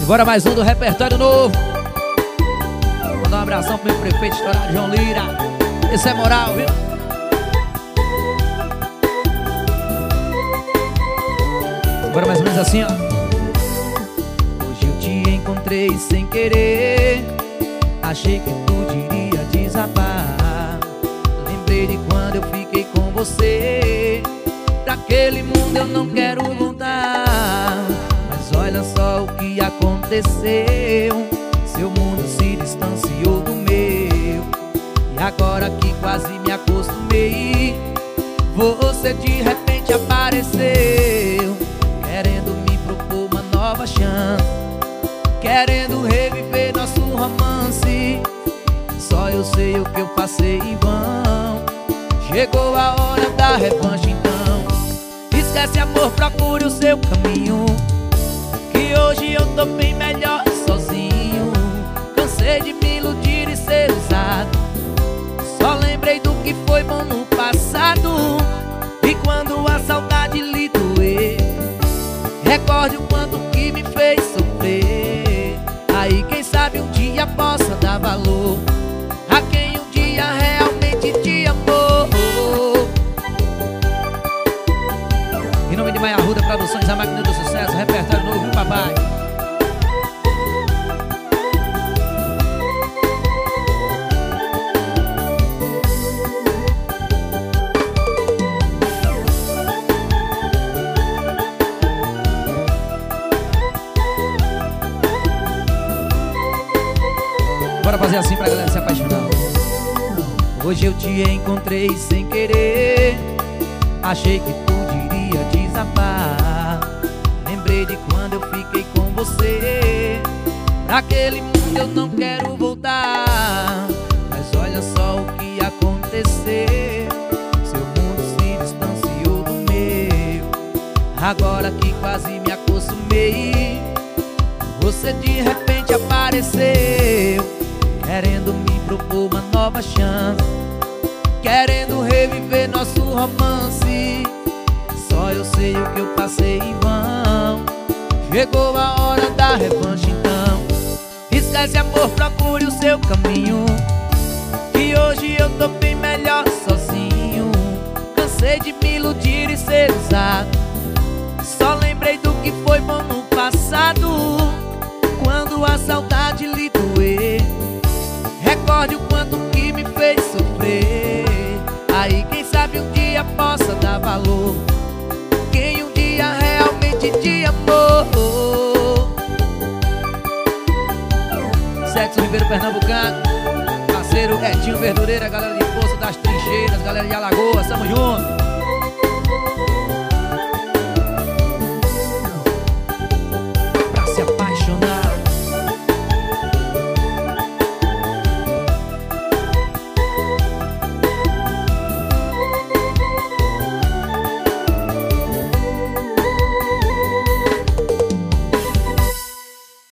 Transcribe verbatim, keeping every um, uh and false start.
Agora mais um do repertório novo. Vou mandar um abração pro meu prefeito estourado, João Lira. Esse é moral, viu? Agora mais ou menos assim, ó. Hoje eu te encontrei sem querer. Achei que tudo iria desabar. Lembrei de quando eu fiquei com você. Pra aquele mundo eu não quero voltar. Mas olha só o que aconteceu. Seu mundo se distanciou do meu. E agora que quase me acostumei, você de repente apareceu, querendo me propor uma nova chance, querendo reviver nosso romance. Só eu sei o que eu passei em vão. Chegou a hora da revanche então. Esquece amor, procure o seu caminho, que hoje eu tô bem melhor sozinho. Cansei de me iludir e ser usado. Só lembrei do que foi bom no passado. E quando a saudade lhe doer, recorde o quanto que me fez sofrer. Aí quem sabe um dia possa dar valor a quem um dia realmente te amou. Em nome de Maia Arruda Produções, a máquina do sucesso, repertório novo, viu, papai? Bora fazer assim pra galera se apaixonar. Hoje eu te encontrei sem querer. Achei que tudo iria desabar. Lembrei de quando eu fiquei com você. Pra aquele mundo eu não quero voltar. Mas olha só o que aconteceu. Seu mundo se distanciou do meu. Agora que quase me acostumei, você de repente apareceu, querendo me propor uma nova chance, querendo reviver nosso romance. Só eu sei o que eu passei em vão. Chegou a hora da revanche então. Esquece amor, procure o seu caminho, que hoje eu tô bem melhor sozinho. Cansei de me iludir e ser usado. Só lembrei do que foi bom no passado. Quando a saudade lhe doer, recorde o quanto que me fez sofrer. Aí quem sabe um dia possa dar valor quem um dia realmente te amou. Sexo Ribeiro Pernambucano, parceiro Etinho Verdureira, galera de Poço das Trincheiras, galera de Alagoas, tamo junto.